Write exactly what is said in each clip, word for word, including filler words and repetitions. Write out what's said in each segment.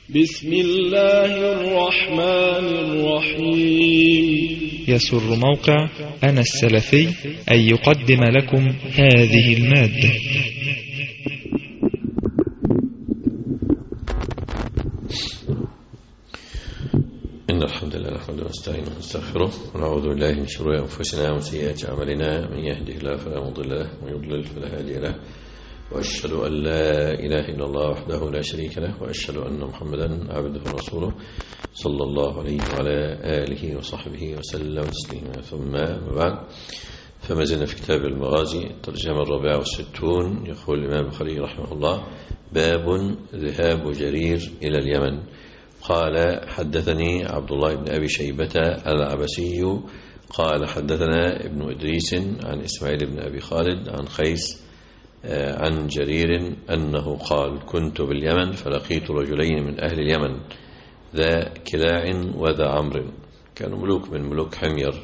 بسم الله الرحمن الرحيم. يسر موقع أنا السلفي أن يقدم لكم هذه المادة. إن الحمد لله نحمده ونستعينه ونستغفره ونعوذ بالله من شرور أنفسنا ومن سيئات أعمالنا، من يهده الله فلا مضل له ومن يضلل فلا هادي له، وأشهد أن لا إله إلا الله وحده لا شريك له، وأشهد أن محمدا عبده ورسوله صلى الله عليه وعلى آله وصحبه وسلم تسليما. ثم بعد، فما زلنا في كتاب المغازي الترجمة الرابعة والستون. يقول الإمام البخاري رحمه الله: باب ذهاب جرير إلى اليمن. قال: حدثني عبد الله بن أبي شيبة العبسي قال: حدثنا ابن إدريس عن إسماعيل بن أبي خالد عن خيس عن جرير أنه قال: كنت باليمن فلقيت رجلين من أهل اليمن، ذا كلاع وذا عمرو، كانوا ملوك من ملوك حمير،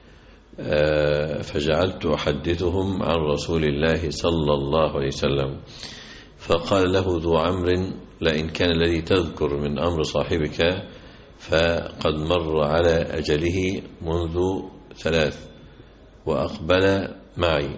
فجعلت أحدثهم عن رسول الله صلى الله عليه وسلم، فقال له ذو عمرو: لئن كان الذي تذكر من أمر صاحبك فقد مر على أجله منذ ثلاث وأقبل معي،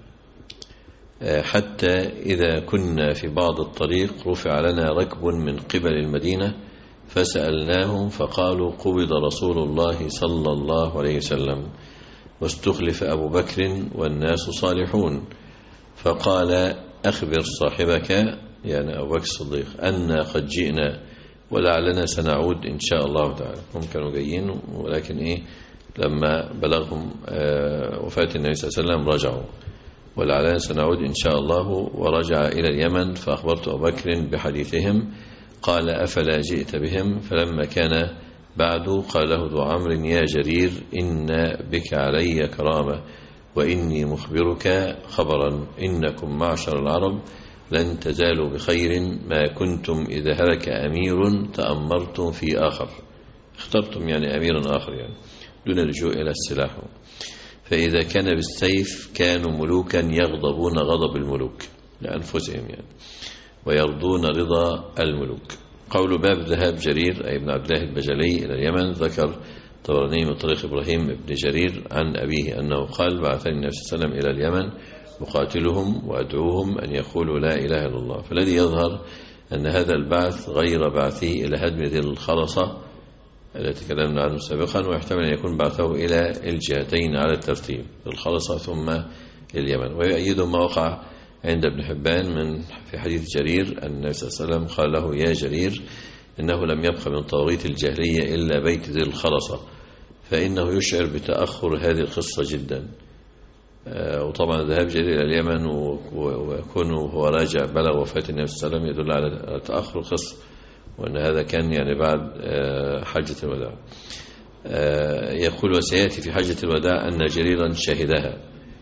حتى إذا كنا في بعض الطريق رفع لنا ركب من قبل المدينة فسألناهم فقالوا: قبض رسول الله صلى الله عليه وسلم واستخلف أبو بكر والناس صالحون. فقال: أخبر صاحبك، يعني أبو بكر الصديق، أن قد جئنا ولعلنا سنعود إن شاء الله تعالى. هم كانوا جايين، ولكن إيه لما بلغهم وفاة النبي صلى الله عليه وسلم رجعوا، ولعلنا سنعود إن شاء الله. ورجع إلى اليمن فأخبرت أبو بكر بحديثهم، قال: أفلا جئت بهم؟ فلما كان بعد قال له ذو عمرو: يا جرير، إن بك علي كرامة، وإني مخبرك خبرا، إنكم معشر العرب لن تزالوا بخير ما كنتم إذا هلك أمير تأمرتم في آخر، اخترتم يعني أميرا آخر، يعني دون اللجوء إلى السلاح. فإذا كان بالسيف كانوا ملوكا يغضبون غضب الملوك لأنفسهم يعني، ويرضون رضا الملوك. قول باب ذهاب جرير أي ابن عبد الله البجلي إلى اليمن، ذكر طبراني من طريق إبراهيم بن جرير عن أبيه أنه قال: بعثني النبي صلى الله عليه وسلم إلى اليمن أقاتلهم وأدعوهم أن يقولوا لا إله إلا الله. فالذي يظهر أن هذا البعث غير بعثه إلى هدم ذي الخلصة التي تكلمنا عنه سابقا، ويحتمل أن يكون بعثه إلى الجهتين على الترتيب، الخلصة ثم اليمن. ويؤيد ما وقع عند ابن حبان من في حديث جرير أن النبي صلى الله عليه وسلم قال له: يا جرير، إنه لم يبق من طواغيت الجاهلية إلا بيت ذي الخلصة، فإنه يشعر بتأخر هذه القصة جدا. وطبعا ذهاب جرير إلى اليمن ويكون هو راجع بلغ وفاة النبي صلى الله عليه وسلم يدل على تأخر القصة، وأن هذا كان يعني بعد حجة الوداع. يقول: وسيأتي في حجة الوداع أن جريرا شهدها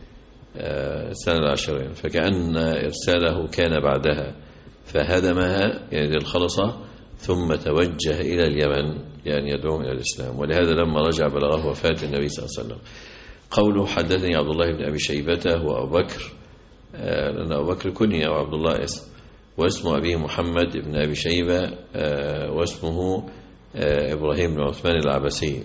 سنة العشرين، فكأن إرساله كان بعدها، فهدمها يعني ذي الخلصة ثم توجه إلى اليمن يعني يدعوهم إلى الإسلام. ولهذا لما رجع بلغه وفاة النبي صلى الله عليه وسلم. قوله: حدثني عبد الله بن أبي شيبة هو أبو بكر، لأن أبو بكر كنية وعبد الله اسم، واسم أبيه محمد بن أبي شيبة، واسمه إبراهيم بن عثمان العبسي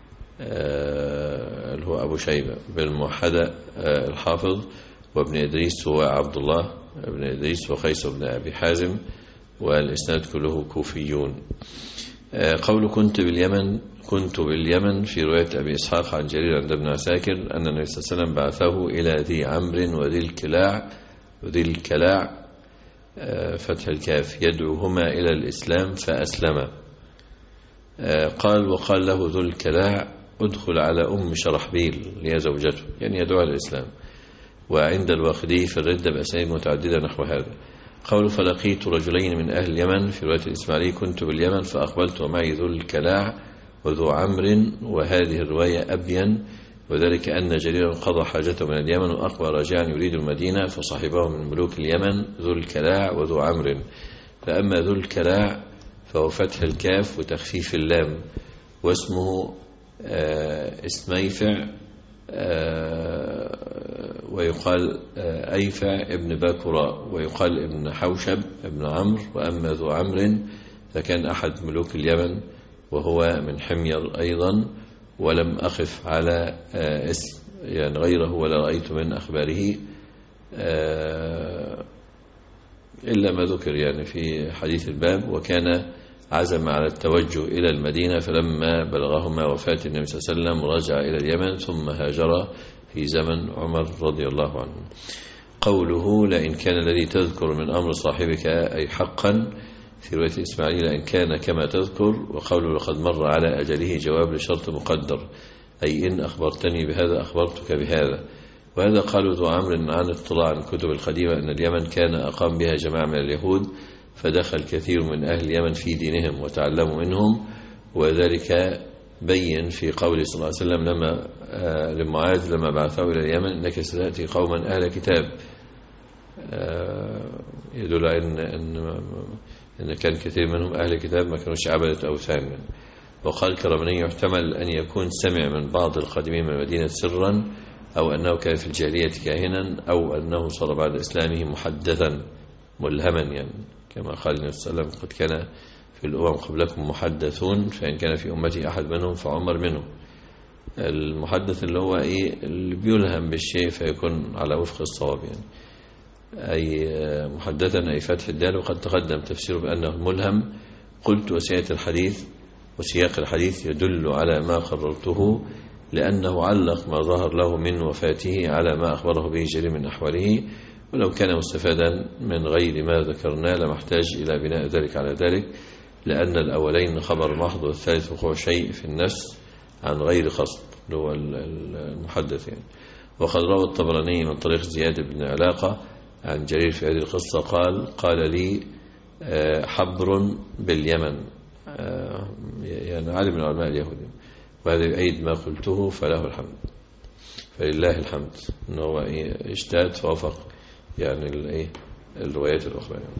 اللي هو أبو شيبة بالموحدة الحافظ. وابن إدريس هو عبد الله ابن إدريس وخيس بن أبي حازم، والإسناد كله كوفيون. قول كنت باليمن كنت باليمن في رواية أبي إسحاق عن جرير عند ابن عساكر أن النبي صلى الله عليه وسلم بعثه إلى ذي عمرو وذي الكلاع وذي الكلاع فتح الكاف يدعوهما إلى الإسلام فأسلما. قال: وقال له ذو الكلاع: ادخل على أم شرحبيل هي زوجته، يعني يدعو على الإسلام. وعند الواقدي في الردة بأسانيد متعددة نحو هذا. قول: فلقيت رجلين من أهل اليمن في رواية الإسماعيلي: كنت باليمن فأقبلت ومعي ذو الكلاع وذو عمرو. وهذه الرواية أبين، وذلك أن جريرا قضى حاجته من اليمن وأقبل راجعا يريد المدينة، فصاحبه من ملوك اليمن ذو الكلاع وذو عمرو. فأما ذو الكلاع فهو فتح الكاف وتخفيف اللام، واسمه اسميفع ويقال أيفع ابن باكراء، ويقال ابن حوشب ابن عمرو. وأما ذو عمرو فكان أحد ملوك اليمن وهو من حمير أيضا، ولم أخف على اسم يعني غيره ولا رأيت من أخباره إلا ما ذكر يعني في حديث الباب. وكان عزم على التوجه إلى المدينة، فلما بلغهما وفاة النبي صلى الله عليه وسلم رجع إلى اليمن ثم هاجر في زمن عمر رضي الله عنه. قوله لئن كان الذي تذكر من أمر صاحبك أي حقا في رواية إسماعيل إن كان كما تذكر. وقوله لقد مر على أجله جواب لشرط مقدر، أي إن أخبرتني بهذا أخبرتك بهذا. وهذا قالوا ذو عمرو عن اطلاع عن الكتب القديمة أن اليمن كان أقام بها جماعة من اليهود، فدخل كثير من أهل اليمن في دينهم وتعلموا منهم، وذلك بين في قوله صلى الله عليه وسلم لما آه لمعاذ لما بعثه إلى اليمن إنك ستأتي قوما أهل كتاب، آه يدل على إن, إن, إن كان كثير منهم أهل كتاب ما كانوش عبدة أوثان. وقال كرمني يحتمل أن يكون سمع من بعض القادمين من المدينة سرا، أو أنه كان في الجاهلية كاهنا، أو أنه صار بعد إسلامه محدثا ملهما، يعني كما قال النبي صلى الله عليه وسلم قد كان في الأمم قبلكم محدثون فإن كان في أمتي أحد منهم فعمر منهم. المحدث اللي هو إيه اللي بيلهم بالشيء فيكون على وفق الصواب، يعني أي محدثا أي فتح الدال. وقد تقدم تفسيره بأنه الملهم. قلت وسيأتي الحديث وسياق الحديث يدل على ما قررته، لأنه علق ما ظهر له من وفاته على ما أخبره به جرير من أحواله، ولو كان مستفادا من غير ما ذكرنا لما احتاج إلى بناء ذلك على ذلك، لأن الأولين خبر محض والثالث وقوع شيء في النفس عن غير قصد اللي هو المحدث يعني. وقد روى الطبراني من طريق زياد بن علاقة عن جرير في هذه القصة قال قال لي حبر باليمن، يعني عالم من علماء اليهود، وهذا يؤيد ما قلته فله الحمد فلله الحمد انه هو اجتهد فوافق يعني الايه الروايات الاخرى يعني.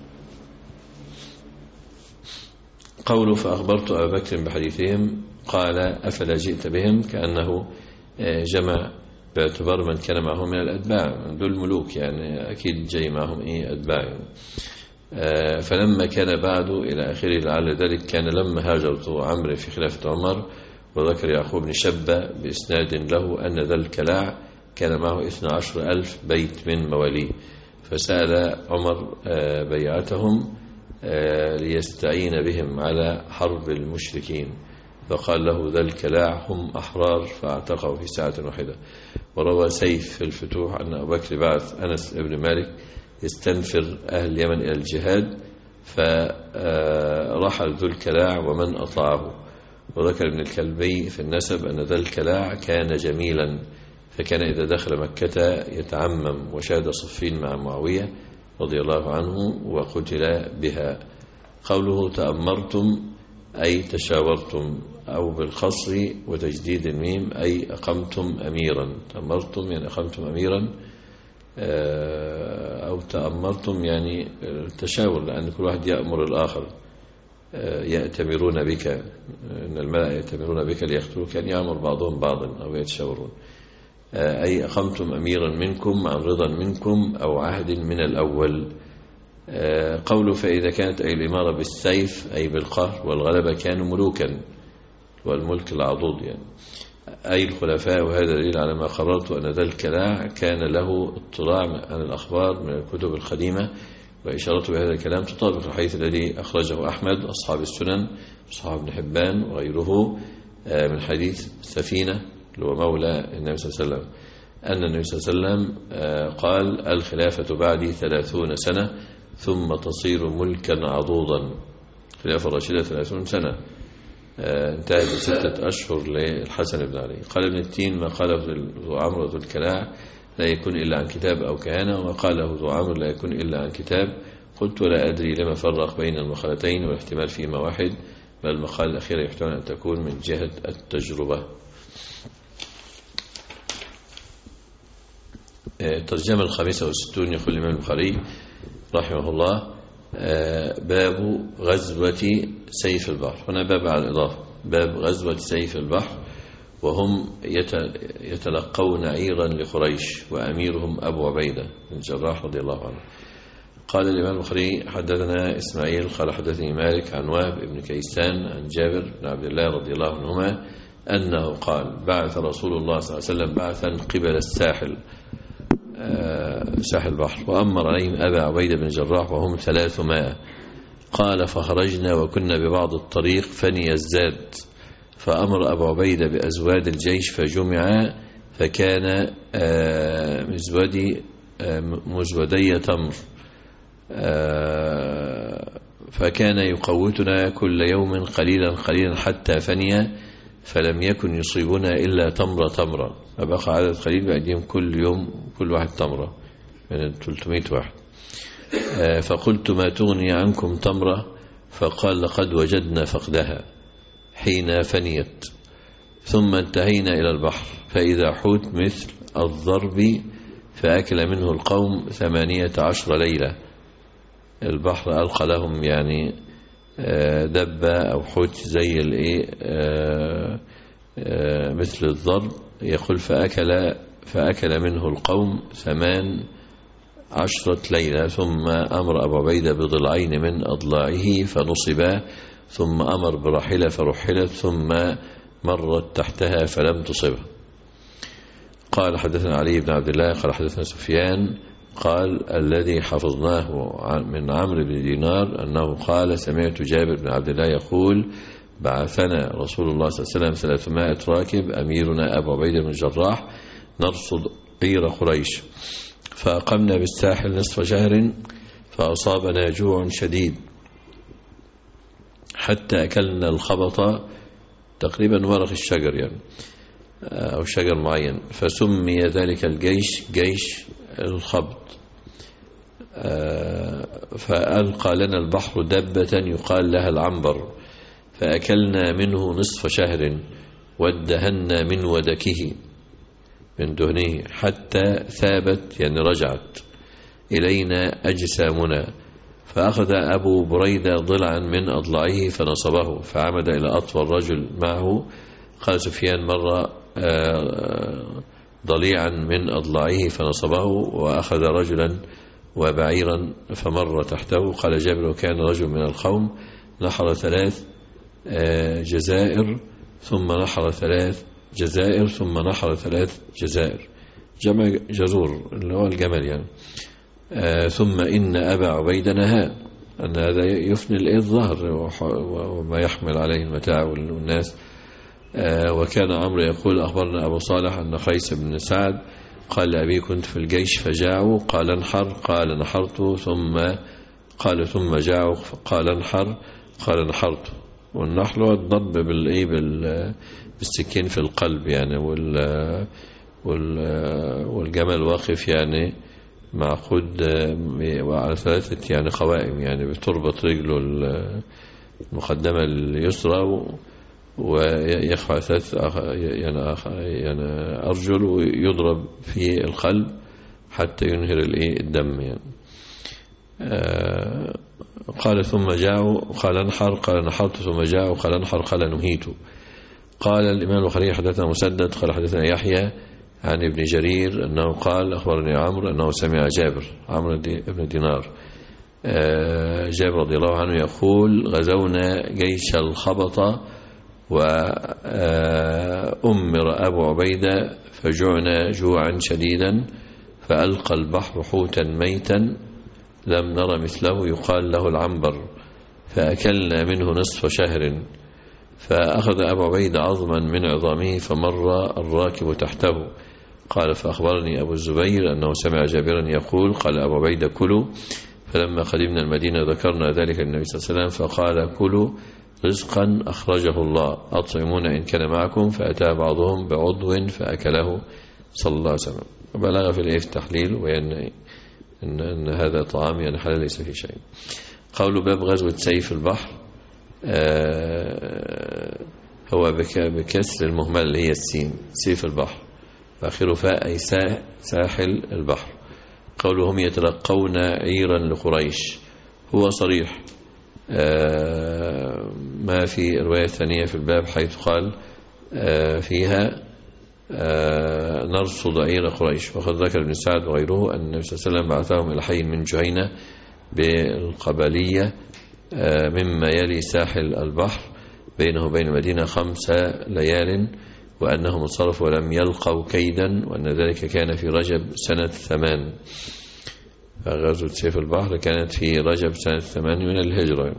قوله فاخبرت ابا بكر بحديثهم قال افلا جئت بهم، كانه جمع باعتبار من كان معهم من الاتباع، دول ملوك يعني اكيد جاي معهم ايه اتباع يعني. فلما كان بعد الى اخره لعل ذلك كان لما هاجرت عمرو في خلافه عمر. وذكر يعقوب بن شبة بإسناد له أن ذا الكلاع كان معه اثني عشر ألف بيت من مواليه، فسأل عمر بيعتهم ليستعين بهم على حرب المشركين، فقال له ذا الكلاع هم أحرار فاعتقوا في ساعة واحدة. وروى سيف في الفتوح أن أبو بكر بعث أنس بن مالك يستنفر أهل اليمن إلى الجهاد، فرحل ذو الكلاع ومن أطاعه. وذكر ابن الكلبي في النسب أن ذا الكلاع كان جميلا، فكان إذا دخل مكة يتعمم، وشاد صفين مع معاوية رضي الله عنه وقتل بها. قوله تأمرتم أي تشاورتم، أو بالقصر وتجديد الميم أي أقمتم أميرا. تأمرتم يعني أقمتم أميرا، أو تأمرتم يعني تشاور، لأن كل واحد يأمر الآخر. يأتمرون بك، إن الملأ يأتمرون بك ليقتلوك، كان يأمر بعضهم بعضا أو يتشاورون. أي أقمتم أميرا منكم عن رضا منكم أو عهد من الأول. قوله فإذا كانت أي الإمارة بالسيف أي بالقهر والغلبة كانوا ملوكا، والملك العضوض يعني أي الخلفاء. وهذا دليل على ما قررت أن ذا الكلاع كان له اطلاع عن الأخبار من الكتب القديمة، وإشارته بهذا الكلام تطابق الحديث الذي أخرجه أحمد أصحاب السنن أصحاب ابن حبان وغيره من حديث سفينة اللي هو مولى النبي صلى الله عليه وسلم أن النبي صلى الله عليه وسلم قال الخلافة بعدي ثلاثون سنة ثم تصير ملكا عضوضا. خلافة الراشدة ثلاثون سنة انتهت بستة أشهر للحسن بن علي. قال ابن التين ما قاله ذو عمرو ذو الكلاع لا يكون إلا عن كتاب أو كهنة، وقاله ذو عمرو لا يكون إلا عن كتاب. قلت ولا أدري لما فرق بين المقالتين، والاحتمال فيما واحد، بل المقالة الأخيرة يحتمل أن تكون من جهة التجربة. الترجمة الخامسة والستون يقول الإمام البخاري رحمه الله باب غزوة سيف البحر. هنا باب على الإضافة، باب غزوة سيف البحر، وهم يتلقون عيرا لقريش وأميرهم أبو عبيدة بن الجراح رضي الله عنه. قال الإمام البخاري حدثنا إسماعيل قال حدثني مالك عن وهب بن كيسان عن جابر بن عبد الله رضي الله عنهما أنه قال بعث رسول الله صلى الله عليه وسلم بعثا قبل الساحل ساحل البحر وأمر عليهم أبا عبيدة بن الجراح وهم ثلاثمائة. قال فخرجنا وكنا ببعض الطريق فني الزاد فأمر أبو عبيدة بأزواد الجيش فجمع فكان مزودي مزودي تمر فكان يقوتنا كل يوم قليلا قليلا حتى فني فلم يكن يصيبنا إلا تمرة تمرة فبقى عدد قليل بأيديهم كل يوم كل واحد تمرة من ثلاثمائة واحد. فقلت ما تغني عنكم تمرة فقال لقد وجدنا فقدها حين فنيت. ثم انتهينا إلى البحر فإذا حوت مثل الضرب فأكل منه القوم ثمانية عشر ليلة. البحر ألقى لهم يعني دبة أو حوت زي الايه مثل الضرب يقول فأكل فأكل منه القوم ثمان عشرة ليلة. ثم أمر أبو عبيدة بضلعين من أضلاعه فنصبا ثم أمر براحلة فرحلت ثم مرت تحتها فلم تصبها. قال حدثنا علي بن عبد الله قال حدثنا سفيان قال الذي حفظناه من عمرو بن دينار أنه قال سمعت جابر بن عبد الله يقول بعثنا رسول الله صلى الله عليه وسلم ثلاثمائة راكب أميرنا أبو عبيدة بن الجراح نرصد غير قريش فأقمنا بالساحل نصف شهر فأصابنا جوع شديد حتى أكلنا الخبط تقريبا ورق الشجر يعني أو شجر معين فسمي ذلك الجيش جيش الخبط. فألقى لنا البحر دبة يقال لها العنبر فأكلنا منه نصف شهر وادهنا من ودكه من دهنه حتى ثابت يعني رجعت إلينا أجسامنا. فأخذ أبو بريدة ضلعا من أضلعه فنصبه فعمد إلى أطول رجل معه. قال سفيان مرة ضليعا من أضلعه فنصبه وأخذ رجلا وبعيرا فمر تحته. قال جابر وكان رجل من القوم نحر ثلاث جزائر ثم نحر ثلاث جزائر ثم نحر ثلاث جزائر جمع جزور اللي هو الجمل يعني. ثم إن أبا عبيدة نهى أن هذا يفني الظهر وما يحمل عليه المتاع والناس. وكان عمرو يقول أخبرنا أبو صالح أن قيس بن سعد قال لأبي كنت في الجيش فجاعوا قال انحر قال نحرت ثم قال ثم جاعوا قال انحر قال نحرت. والنحر هو الضرب بالإيه بالسكين في القلب يعني والجمل واقف يعني معقود وعلى ثلاثة يعني قوائم يعني بتربط رجله المقدمة اليسرى ويخفى ثلاث يعني يعني أرجل ويضرب في القلب حتى ينهر الدم يعني. قال ثم جاءوا قال انحر قال نحرت ثم جاءوا قال انحر قال نهيت. قال الإمام البخاري حدثنا مسدد قال حدثنا يحيى عن ابن جرير أنه قال أخبرني عمرو أنه سمع جابر عمرو بن دينار جابر رضي الله عنه يقول غزونا جيش الخبط وأمر أبو عبيدة فجعنا جوعا شديدا فألقى البحر حوتا ميتا لم نرى مثله يقال له العنبر فأكلنا منه نصف شهر. فأخذ أبو عبيدة عظما من عظامه فمر الراكب تحته. قال فأخبرني أبو الزبير أنه سمع جابرا يقول قال أبو عبيدة كلوا. فلما قدمنا المدينة ذكرنا ذلك للنبي صلى الله عليه وسلم فقال كلوا رزقا أخرجه الله أطعمون إن كان معكم فأتى بعضهم بعضو فأكله صلى الله عليه وسلم. وبلغ في الإيه التحليل وأن إن, إن هذا طعام يعني حلال ليس فيه شيء. قول باب غزوة سيف البحر هو بكسر المهمل اللي هي السين سيف البحر فآخره فاء أي ساحل البحر. قولهم يتلقون عيرا لقريش هو صريح ما في رواية ثانية في الباب حيث قال فيها نرصد عير قريش. وقد ذكر ابن سعد وغيره أن النبي صلى الله عليه وسلم بعثهم إلى حي من جهينة بالقبلية مما يلي ساحل البحر بينه وبين المدينة خمس ليال، وأنهم انصرفوا ولم يلقوا كيدا، وأن ذلك كان في رجب سنة ثمان. غزوة سيف البحر كانت في رجب سنة ثمان من الهجرة،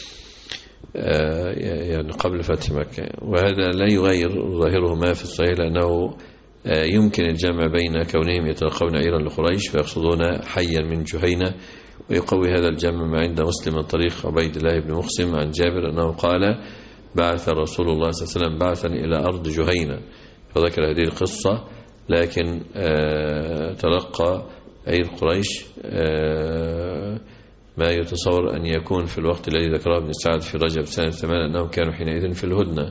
يعني قبل فتح مكة. وهذا لا يغير ظاهره ما في الصحيح، لأنه يمكن الجمع بين كونهم يتلقون عيرا لقريش فيقصدون حيا من جهينة، ويقوي هذا الجمع ما عند مسلم من طريق عبيد الله بن مقسم عن جابر أنه قال: بعث رسول الله صلى الله عليه وسلم بعثا إلى أرض جهينة، فذكر هذه القصة. لكن تلقى عير قريش ما يتصور أن يكون في الوقت الذي ذكره ابن سعد في رجب سنة ثمان، أنهم كانوا حينئذ في الهدنة.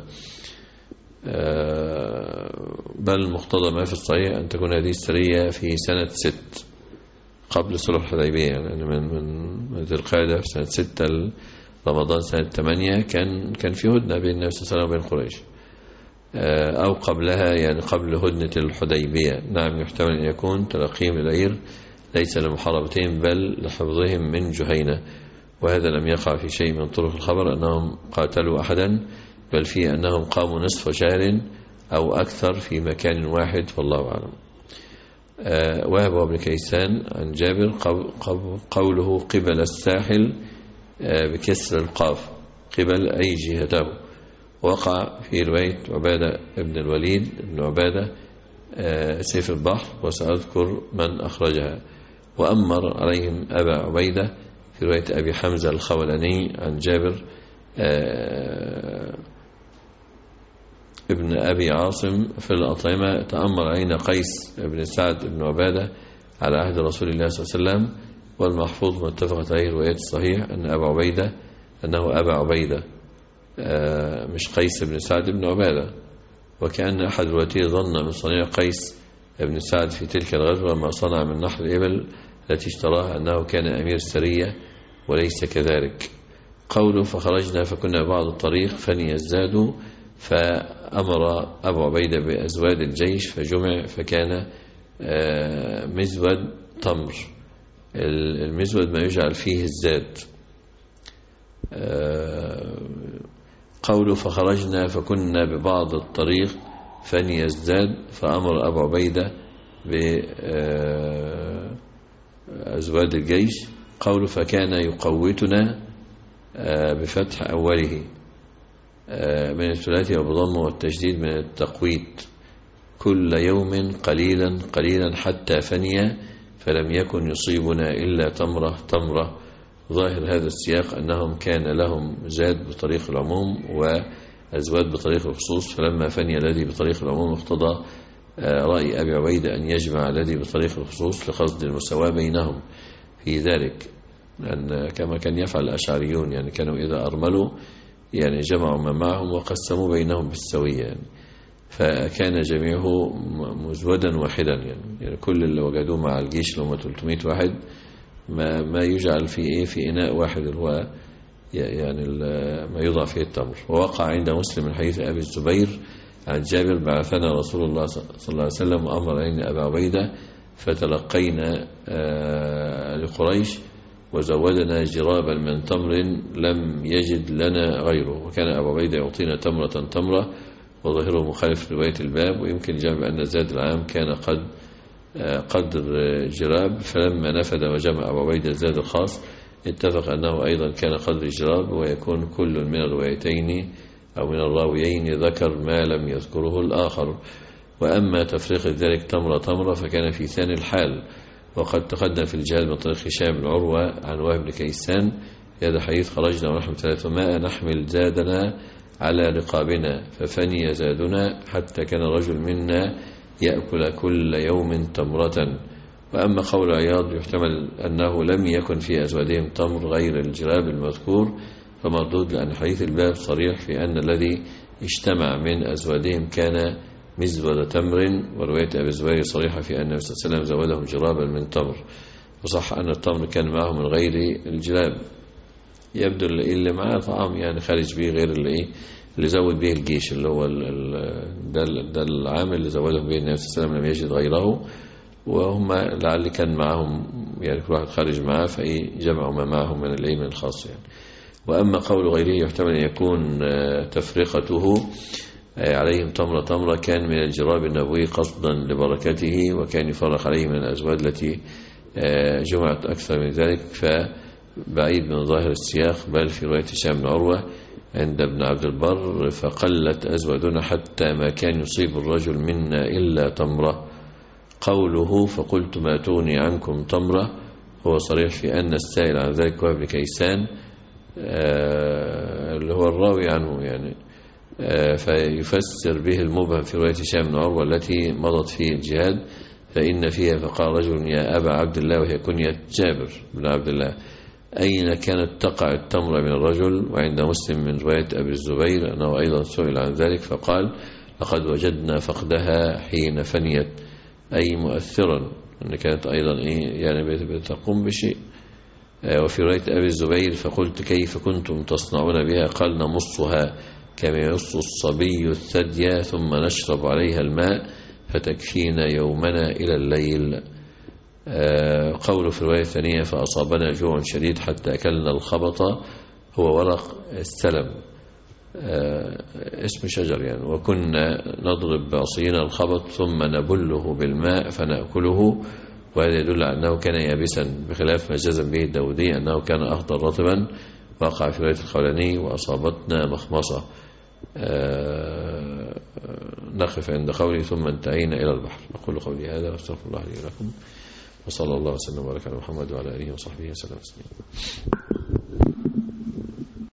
بل مقتضى ما في الصحيح أن تكون هذه السرية في سنة ست قبل صلح الحديبية، يعني من من ذي القعدة في سنة ستة رمضان سنة ثمانية كان كان في هدنة بين النبي صلى الله عليه وسلم وبين قريش، أو قبلها يعني قبل هدنة الحديبية. نعم، يحتمل أن يكون تلقيهم للعير ليس لمحاربتهم بل لحفظهم من جهينة، وهذا لم يقع في شيء من طرق الخبر أنهم قاتلوا أحدا، بل في أنهم قاموا نصف شهر أو أكثر في مكان واحد، والله أعلم. وهب بن كيسان عن جابر قوله قبل الساحل بكسر القاف، قبل أي جهته، وقع في رواية عبادة بن الوليد بن عبادة سيف البحر، وسأذكر من أخرجها. وأمر عليهم أبا عبيدة في رواية أبي حمزة الخولاني عن جابر ابن أبي عاصم في الأطعمة: تأمر علينا قيس بن سعد بن عبادة على عهد رسول الله صلى الله عليه وسلم. والمحفوظ ما اتفقت عليه رواية الصحيح أن أبا عبيدة أنه أبا عبيدة مش قيس بن سعد بن عبادة، وكأن أحد رواته ظن من صنيع قيس بن سعد في تلك الغزوة ما صنع من نحر الإبل التي اشتراها أنه كان أمير سرية، وليس كذلك. قوله فخرجنا فكنا بعض الطريق فني يزدادوا، فأمر أبو عبيدة بأزواد الجيش فجمع فكان مزود تمر. المزود ما يجعل فيه الزاد. قوله فخرجنا فكنا ببعض الطريق فني يزداد، فأمر أبو عبيدة بأزواد الجيش. قوله فكان يقوتنا بفتح أوله من الثلاثي وبضمه والتشديد من التقويت، كل يوم قليلا قليلا حتى فني فلم يكن يصيبنا إلا تمرة تمرة. ظاهر هذا السياق أنهم كان لهم زاد بطريق العموم وأزواد بطريق الخصوص، فلما فني الذي بطريق العموم اقتضى رأي أبي عبيدة أن يجمع الذي بطريق الخصوص لقصد المساواة بينهم في ذلك، لأن كما كان يفعل الأشعريون، يعني كانوا إذا أرملوا يعني جمعوا ما معهم وقسموا بينهم بالسوية، يعني فكان جميعه مزودا واحدا، يعني, يعني كل اللي وجدوه مع الجيش اللي هم ثلاثمائة واحد ما ما يجعل في ايه في اناء واحد اللي هو يعني ما يوضع فيه التمر. ووقع عند مسلم من حديث ابي الزبير عن جابر: بعثنا رسول الله صلى الله عليه وسلم وامر علينا ابا عبيده فتلقينا لقريش وزودنا جرابا من تمر لم يجد لنا غيره، وكان ابو عبيده يعطينا تمره تمره، وظاهره مخالف روايه الباب. ويمكن جاب ان زاد العام كان قد قدر جراب، فلما نفد وجمع أبو عبيدة الزاد الخاص اتفق أنه أيضا كان قدر جراب، ويكون كل من الروايتين أو من الراويين ذكر ما لم يذكره الآخر. وأما تفريق ذلك تمرة تمرة فكان في ثاني الحال، وقد تقدم في الجهاد من طريق هشام بن عروة عن وهب بن كيسان هذا حديث: خرجنا ونحن ثلاثمائة نحمل زادنا على رقابنا ففني زادنا حتى كان رجل منا يأكل كل يوم تمرة. وأما قول عياض يحتمل أنه لم يكن في أزوادهم تمر غير الجراب المذكور فمردود، لأن حديث الباب صريح في أن الذي اجتمع من أزوادهم كان مزود تمر، ورواية أبي الزبير صريحة في أن النبي صلى الله عليه وسلم زودهم جرابا من تمر، وصح أن التمر كان معه من غير الجراب. يبدو اللي معاه طعام يعني خارج به غير اللي إيه اللي زود به الجيش، اللي هو ده, ده العامل اللي زودهم به النبي صلى الله عليه وسلم لم يجد غيره، وهم لعل كان معهم يعني كل واحد خارج معاه فإيه جمعوا ما معهم من الإيه من الخاص يعني. وأما قول غيره يحتمل أن يكون تفرقته عليهم تمرة تمرة كان من الجراب النبوي قصدا لبركته، وكان يفرق عليه من الأزواج التي جمعت أكثر من ذلك، فبعيد من ظاهر السياق. بل في رواية هشام بن عروة عند ابن عبد البر فقلت أزواجنا حتى ما كان يصيب الرجل منا إلا تمرة. قوله فقلت ما تغني عنكم تمرة هو صريح في أن السائل عن ذلك هو ابن كيسان اللي هو الراوي عنه يعني، فيفسر به المبهم في رواية هشام بن عروة التي مضت في الجهاد، فإن فيها فقال رجل يا أبا عبد الله، وهي كنية جابر بن عبد الله، أين كانت تقع التمرة من الرجل؟ وعند مسلم من رواية أبي الزبير أنه أيضا سئل عن ذلك فقال لقد وجدنا فقدها حين فنيت، أي مؤثرا، أن كانت أيضا إيه يعني بتقوم بشيء. وفي رواية أبي الزبير فقلت كيف كنتم تصنعون بها؟ قال نمصها كما يمص الصبي الثدي ثم نشرب عليها الماء فتكفينا يومنا إلى الليل. قوله في الرواية الثانية فأصابنا جوع شديد حتى أكلنا الخبط هو ورق السلم اسم شجر يعني، وكنا نضرب بعصينا الخبط ثم نبله بالماء فنأكله، وهذا يدل على أنه كان يابسا، بخلاف ما جزم به الداودي أنه كان أخضر رطبا، وقع في رواية الخولاني وأصابتنا مخمصة. نقف عند قولي ثم انتهينا إلى البحر. أقول قولي هذا واستغفر الله لي ولكم، وصلى الله وسلم وبارك على محمد وعلى آله وصحبه وسلم.